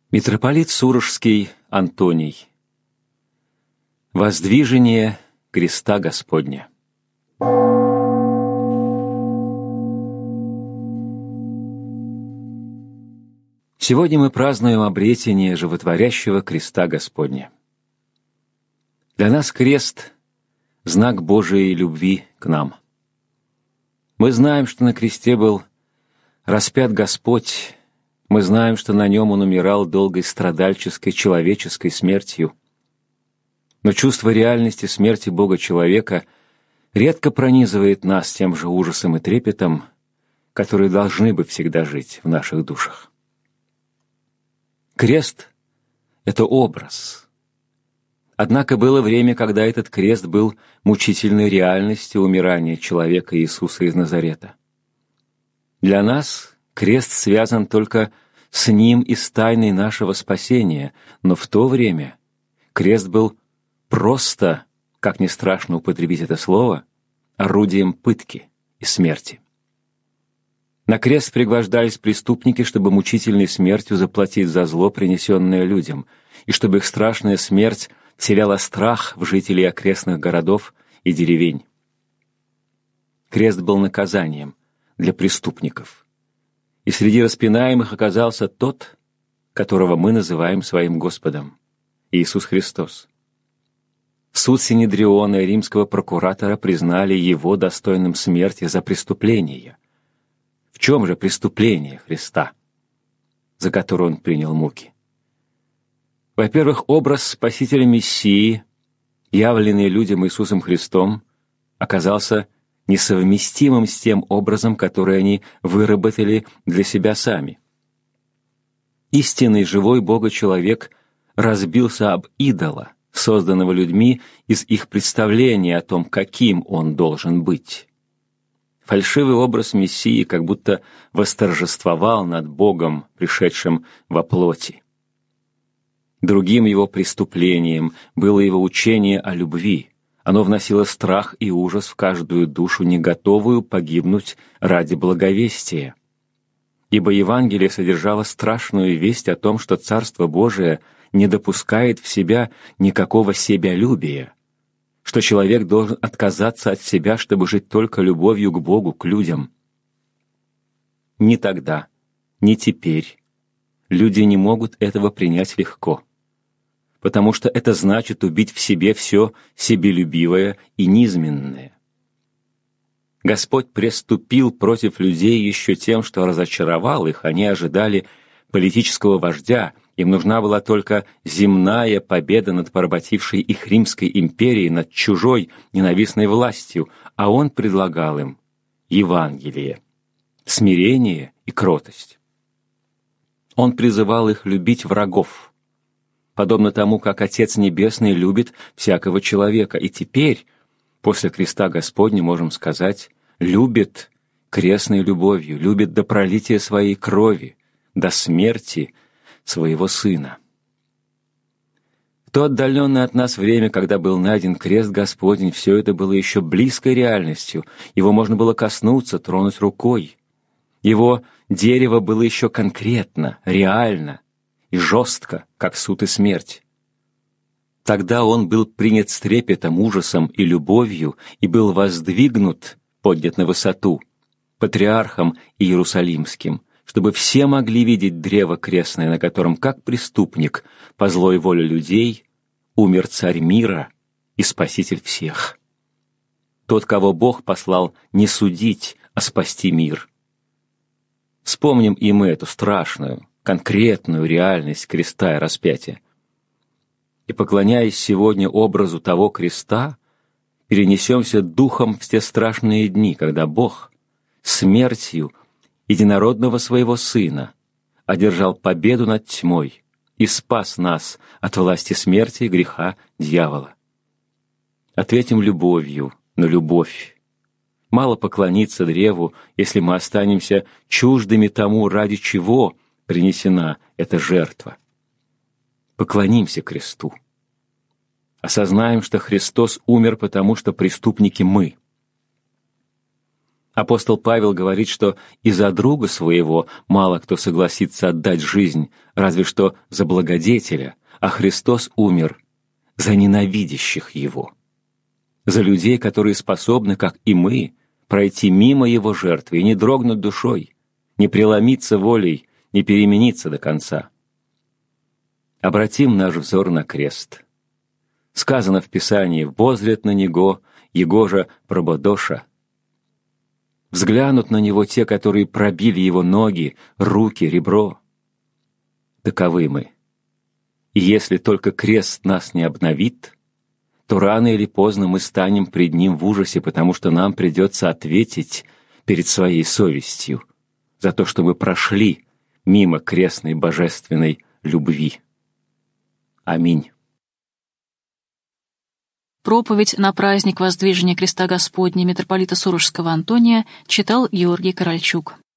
Митрополит Сурожский Антоний. Воздвижение креста Господня. Сегодня мы празднуем обретение животворящего креста Господня. Для нас крест — знак Божией любви к нам. Мы знаем, что на кресте был распят Господь. Мы знаем, что на нем Он умирал долгой страдальческой человеческой смертью. Но чувство реальности смерти Бога-человека редко пронизывает нас тем же ужасом и трепетом, которые должны бы всегда жить в наших душах. Крест — это образ. Однако было время, когда этот крест был мучительной реальностью умирания человека Иисуса из Назарета. Для нас крест связан только с Ним и с тайной нашего спасения, но в то время крест был просто, как ни страшно употребить это слово, орудием пытки и смерти. На крест пригвождались преступники, чтобы мучительной смертью заплатить за зло, принесенное людям, и чтобы их страшная смерть вселяла страх в жителей окрестных городов и деревень. Крест был наказанием для преступников. И среди распинаемых оказался тот, которого мы называем своим Господом — Иисус Христос. Суд Синедриона и римского прокуратора признали Его достойным смерти за преступление. В чем же преступление Христа, за которое Он принял муки? Во-первых, образ Спасителя Мессии, явленный людям Иисусом Христом, оказался несовместимым с тем образом, который они выработали для себя сами. Истинный живой Бога-человек разбился об идола, созданного людьми из их представления о том, каким он должен быть. Фальшивый образ Мессии как будто восторжествовал над Богом, пришедшим во плоти. Другим его преступлением было его учение о любви. Оно вносило страх и ужас в каждую душу, не готовую погибнуть ради благовестия. Ибо Евангелие содержало страшную весть о том, что Царство Божие не допускает в себя никакого себялюбия, что человек должен отказаться от себя, чтобы жить только любовью к Богу, к людям. Ни тогда, ни теперь люди не могут этого принять легко, потому что это значит убить в себе все себелюбивое и низменное. Господь преступил против людей еще тем, что разочаровал их. Они ожидали политического вождя, им нужна была только земная победа над поработившей их Римской империей, над чужой ненавистной властью, а Он предлагал им Евангелие, смирение и кротость. Он призывал их любить врагов, подобно тому, как Отец Небесный любит всякого человека. И теперь, после креста Господня, можем сказать, любит крестной любовью, любит до пролития своей крови, до смерти своего Сына. В то отдаленное от нас время, когда был найден крест Господень, все это было еще близкой реальностью. Его можно было коснуться, тронуть рукой. Его дерево было еще конкретно, реально и жестко, как суд и смерть. Тогда он был принят с трепетом, ужасом и любовью и был воздвигнут, поднят на высоту, патриархом Иерусалимским, чтобы все могли видеть древо крестное, на котором, как преступник, по злой воле людей, умер Царь мира и Спаситель всех. Тот, кого Бог послал не судить, а спасти мир. Вспомним и мы эту страшную, конкретную реальность креста и распятия. И, поклоняясь сегодня образу того креста, перенесемся духом в те страшные дни, когда Бог смертью единородного Своего Сына одержал победу над тьмой и спас нас от власти смерти и греха дьявола. Ответим любовью на любовь. Мало поклониться древу, если мы останемся чуждыми тому, ради чего принесена эта жертва. Поклонимся кресту. Осознаем, что Христос умер, потому что преступники мы. Апостол Павел говорит, что и за друга своего мало кто согласится отдать жизнь, разве что за благодетеля, а Христос умер за ненавидящих его, за людей, которые способны, как и мы, пройти мимо его жертвы и не дрогнуть душой, не преломиться волей, не перемениться до конца. Обратим наш взор на крест. Сказано в Писании: «Воззрят на него, Егожа прободоша». Взглянут на него те, которые пробили его ноги, руки, ребро. Таковы мы. И если только крест нас не обновит, то рано или поздно мы станем пред ним в ужасе, потому что нам придется ответить перед своей совестью за то, что мы прошли мимо крестной божественной любви. Аминь. Проповедь на праздник Воздвижения Креста Господня митрополита Сурожского Антония читал Георгий Корольчук.